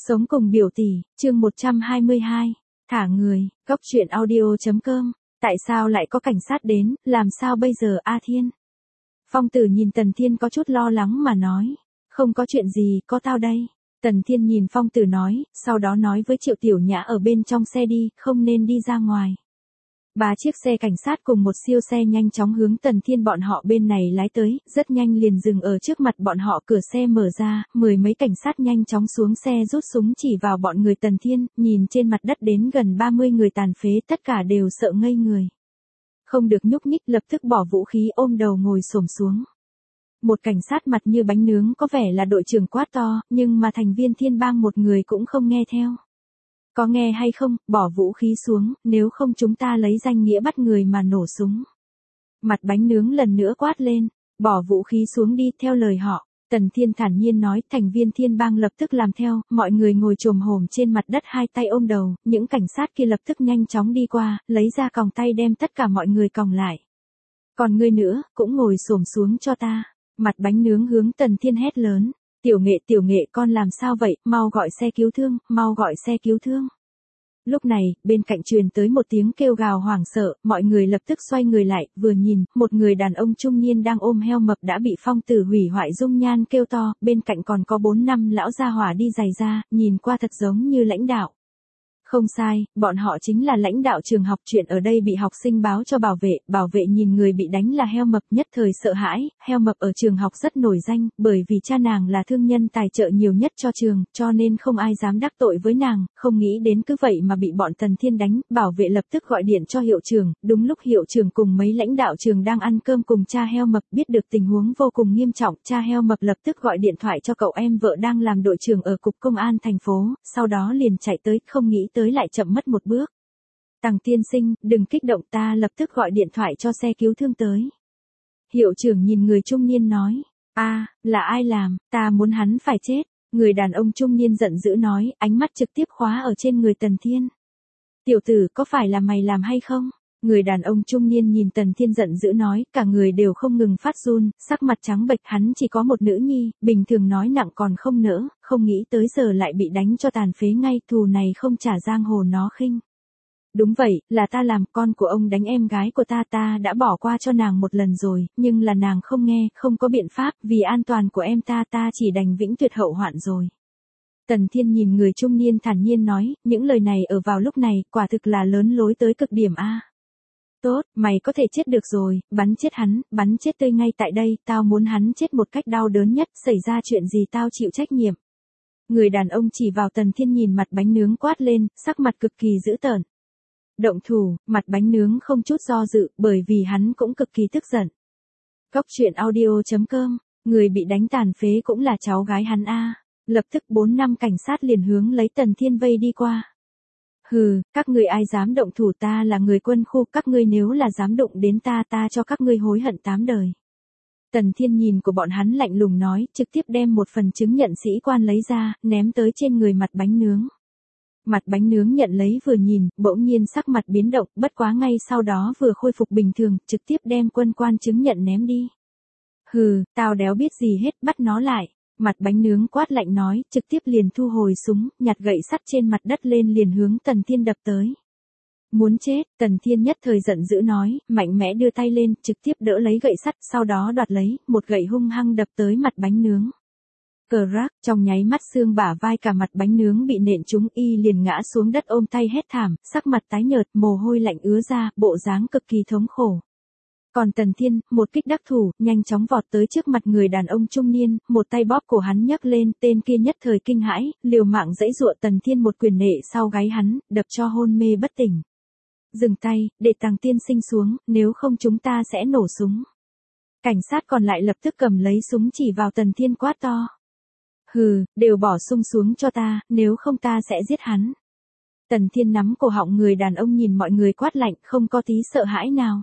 Sống cùng biểu tỷ, chương 122. Thả người, góc truyện audio.com. Tại sao lại có cảnh sát đến, làm sao bây giờ A Thiên? Phong Tử nhìn Tần Thiên có chút lo lắng mà nói. Không có chuyện gì, có tao đây. Tần Thiên nhìn Phong Tử nói, sau đó nói với Triệu Tiểu Nhã ở bên trong xe đi, không nên đi ra ngoài. 3 chiếc xe cảnh sát cùng một siêu xe nhanh chóng hướng Tần Thiên bọn họ bên này lái tới, rất nhanh liền dừng ở trước mặt bọn họ, cửa xe mở ra, 10 mấy cảnh sát nhanh chóng xuống xe rút súng chỉ vào bọn người Tần Thiên, nhìn trên mặt đất đến gần 30 người tàn phế, tất cả đều sợ ngây người. Không được nhúc nhích, lập tức bỏ vũ khí ôm đầu ngồi xổm xuống. Một cảnh sát mặt như bánh nướng có vẻ là đội trưởng quát to, nhưng mà thành viên Thiên Bang một người cũng không nghe theo. Có nghe hay không, bỏ vũ khí xuống, nếu không chúng ta lấy danh nghĩa bắt người mà nổ súng. Mặt bánh nướng lần nữa quát lên, bỏ vũ khí xuống đi, theo lời họ. Tần Thiên thản nhiên nói, thành viên Thiên Bang lập tức làm theo, mọi người ngồi chồm hổm trên mặt đất hai tay ôm đầu, những cảnh sát kia lập tức nhanh chóng đi qua, lấy ra còng tay đem tất cả mọi người còng lại. Còn ngươi nữa, cũng ngồi xổm xuống cho ta. Mặt bánh nướng hướng Tần Thiên hét lớn. Tiểu nghệ con làm sao vậy, mau gọi xe cứu thương, mau gọi xe cứu thương. Lúc này, bên cạnh truyền tới một tiếng kêu gào hoảng sợ, mọi người lập tức xoay người lại, vừa nhìn, một người đàn ông trung niên đang ôm heo mập đã bị Phong Tử hủy hoại dung nhan kêu to, bên cạnh còn có 4 năm lão gia hỏa đi giày da, nhìn qua thật giống như lãnh đạo. Không sai, bọn họ chính là lãnh đạo trường học. Chuyện ở đây bị học sinh báo cho bảo vệ nhìn người bị đánh là heo mập, nhất thời sợ hãi. Heo mập ở trường học rất nổi danh, bởi vì cha nàng là thương nhân tài trợ nhiều nhất cho trường, cho nên không ai dám đắc tội với nàng, không nghĩ đến cứ vậy mà bị bọn Tần Thiên đánh. Bảo vệ lập tức gọi điện cho hiệu trưởng, đúng lúc hiệu trưởng cùng mấy lãnh đạo trường đang ăn cơm cùng cha heo mập, biết được tình huống vô cùng nghiêm trọng, cha heo mập lập tức gọi điện thoại cho cậu em vợ đang làm đội trưởng ở cục công an thành phố, sau đó liền chạy tới, không nghĩ tới lại chậm mất một bước. Tằng tiên sinh, đừng kích động, ta lập tức gọi điện thoại cho xe cứu thương tới. Hiệu trưởng nhìn người trung niên nói, là ai làm, ta muốn hắn phải chết. Người đàn ông trung niên giận dữ nói, ánh mắt trực tiếp khóa ở trên người Tần Thiên. Tiểu tử, có phải là mày làm hay không? Người đàn ông trung niên nhìn Tần Thiên giận dữ nói, cả người đều không ngừng phát run, sắc mặt trắng bệch, hắn chỉ có một nữ nhi, bình thường nói nặng còn không nỡ, không nghĩ tới giờ lại bị đánh cho tàn phế ngay, thù này không trả giang hồ nó khinh. Đúng vậy, là ta làm, con của ông đánh em gái của ta đã bỏ qua cho nàng một lần rồi, nhưng là nàng không nghe, không có biện pháp, vì an toàn của em ta chỉ đành vĩnh tuyệt hậu hoạn rồi. Tần Thiên nhìn người trung niên thản nhiên nói, những lời này ở vào lúc này, quả thực là lớn lối tới cực điểm a. Tốt, mày có thể chết được rồi, bắn chết hắn, bắn chết tươi ngay tại đây, tao muốn hắn chết một cách đau đớn nhất, xảy ra chuyện gì tao chịu trách nhiệm. Người đàn ông chỉ vào Tần Thiên nhìn mặt bánh nướng quát lên, sắc mặt cực kỳ dữ tợn. Động thủ, mặt bánh nướng không chút do dự, bởi vì hắn cũng cực kỳ tức giận. Góc truyện audio.com, người bị đánh tàn phế cũng là cháu gái hắn a. Lập tức 4 năm cảnh sát liền hướng lấy Tần Thiên vây đi qua. Hừ, các ngươi ai dám động thủ, ta là người quân khu, các ngươi nếu là dám đụng đến ta cho các ngươi hối hận 8 đời. Tần Thiên nhìn của bọn hắn lạnh lùng nói, trực tiếp đem một phần chứng nhận sĩ quan lấy ra, ném tới trên người mặt bánh nướng. Mặt bánh nướng nhận lấy vừa nhìn, bỗng nhiên sắc mặt biến động, bất quá ngay sau đó vừa khôi phục bình thường, trực tiếp đem quân quan chứng nhận ném đi. Hừ, tao đéo biết gì hết, bắt nó lại. Mặt bánh nướng quát lạnh nói, trực tiếp liền thu hồi súng, nhặt gậy sắt trên mặt đất lên liền hướng Tần Thiên đập tới. Muốn chết, Tần Thiên nhất thời giận dữ nói, mạnh mẽ đưa tay lên, trực tiếp đỡ lấy gậy sắt, sau đó đoạt lấy, một gậy hung hăng đập tới mặt bánh nướng. Cờ rác, trong nháy mắt xương bả vai cả mặt bánh nướng bị nện trúng, y liền ngã xuống đất ôm tay hét thảm, sắc mặt tái nhợt, mồ hôi lạnh ứa ra, bộ dáng cực kỳ thống khổ. Còn Tần Thiên, một kích đắc thủ, nhanh chóng vọt tới trước mặt người đàn ông trung niên, một tay bóp cổ hắn nhấc lên, tên kia nhất thời kinh hãi, liều mạng giãy giụa, Tần Thiên một quyền nệ sau gáy hắn, đập cho hôn mê bất tỉnh. Dừng tay, để Tằng tiên sinh xuống, nếu không chúng ta sẽ nổ súng. Cảnh sát còn lại lập tức cầm lấy súng chỉ vào Tần Thiên quát to. Hừ, đều bỏ súng xuống cho ta, nếu không ta sẽ giết hắn. Tần Thiên nắm cổ họng người đàn ông nhìn mọi người quát lạnh, không có tí sợ hãi nào.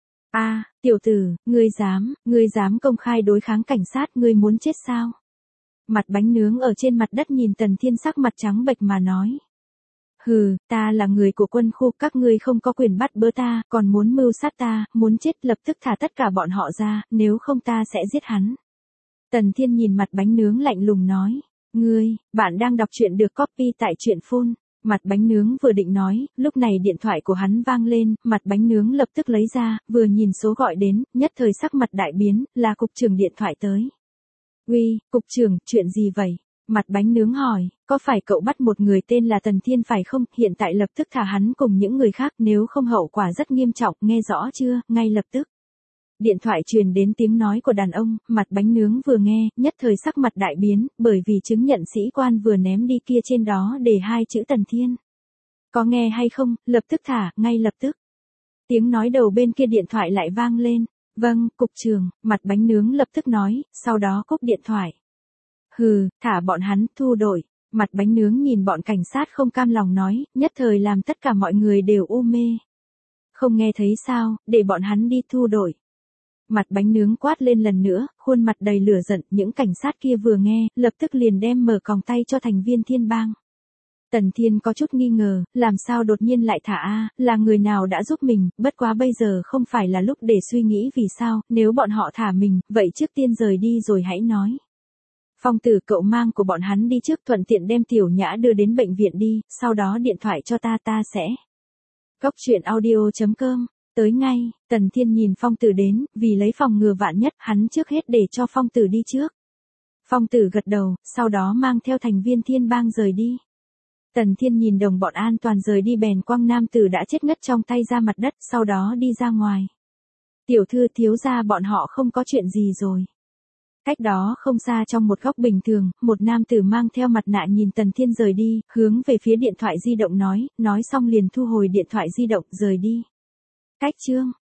Tiểu tử, ngươi dám công khai đối kháng cảnh sát, ngươi muốn chết sao? Mặt bánh nướng ở trên mặt đất nhìn Tần Thiên sắc mặt trắng bệch mà nói. Hừ, ta là người của quân khu, các ngươi không có quyền bắt bớ ta, còn muốn mưu sát ta, muốn chết lập tức thả tất cả bọn họ ra, nếu không ta sẽ giết hắn. Tần Thiên nhìn mặt bánh nướng lạnh lùng nói. Bạn đang đọc truyện được copy tại truyện phun. Mặt bánh nướng vừa định nói, lúc này điện thoại của hắn vang lên, mặt bánh nướng lập tức lấy ra, vừa nhìn số gọi đến, nhất thời sắc mặt đại biến, là cục trưởng điện thoại tới. Uy, cục trưởng, chuyện gì vậy? Mặt bánh nướng hỏi, có phải cậu bắt một người tên là Tần Thiên phải không? Hiện tại lập tức thả hắn cùng những người khác, nếu không hậu quả rất nghiêm trọng, nghe rõ chưa? Ngay lập tức. Điện thoại truyền đến tiếng nói của đàn ông, mặt bánh nướng vừa nghe, nhất thời sắc mặt đại biến, bởi vì chứng nhận sĩ quan vừa ném đi kia trên đó để 2 chữ Tần Thiên. Có nghe hay không, lập tức thả, ngay lập tức. Tiếng nói đầu bên kia điện thoại lại vang lên. Vâng, cục trưởng, mặt bánh nướng lập tức nói, sau đó cúp điện thoại. Hừ, thả bọn hắn, thu đổi. Mặt bánh nướng nhìn bọn cảnh sát không cam lòng nói, nhất thời làm tất cả mọi người đều u mê. Không nghe thấy sao, để bọn hắn đi thu đổi. Mặt bánh nướng quát lên lần nữa, khuôn mặt đầy lửa giận, những cảnh sát kia vừa nghe, lập tức liền đem mở còng tay cho thành viên Thiên Bang. Tần Thiên có chút nghi ngờ, làm sao đột nhiên lại thả là người nào đã giúp mình, bất quá bây giờ không phải là lúc để suy nghĩ vì sao, nếu bọn họ thả mình, vậy trước tiên rời đi rồi hãy nói. Phong Tử, cậu mang của bọn hắn đi trước, thuận tiện đem Tiểu Nhã đưa đến bệnh viện đi, sau đó điện thoại cho ta sẽ. Cốc truyện audio.com. Tới ngay, Tần Thiên nhìn Phong Tử đến, vì lấy phòng ngừa vạn nhất, hắn trước hết để cho Phong Tử đi trước. Phong Tử gật đầu, sau đó mang theo thành viên Thiên Bang rời đi. Tần Thiên nhìn đồng bọn an toàn rời đi bèn quăng nam tử đã chết ngất trong tay ra mặt đất, sau đó đi ra ngoài. Tiểu thư, thiếu gia bọn họ không có chuyện gì rồi. Cách đó không xa trong một góc bình thường, một nam tử mang theo mặt nạ nhìn Tần Thiên rời đi, hướng về phía điện thoại di động nói xong liền thu hồi điện thoại di động, rời đi. Cách chương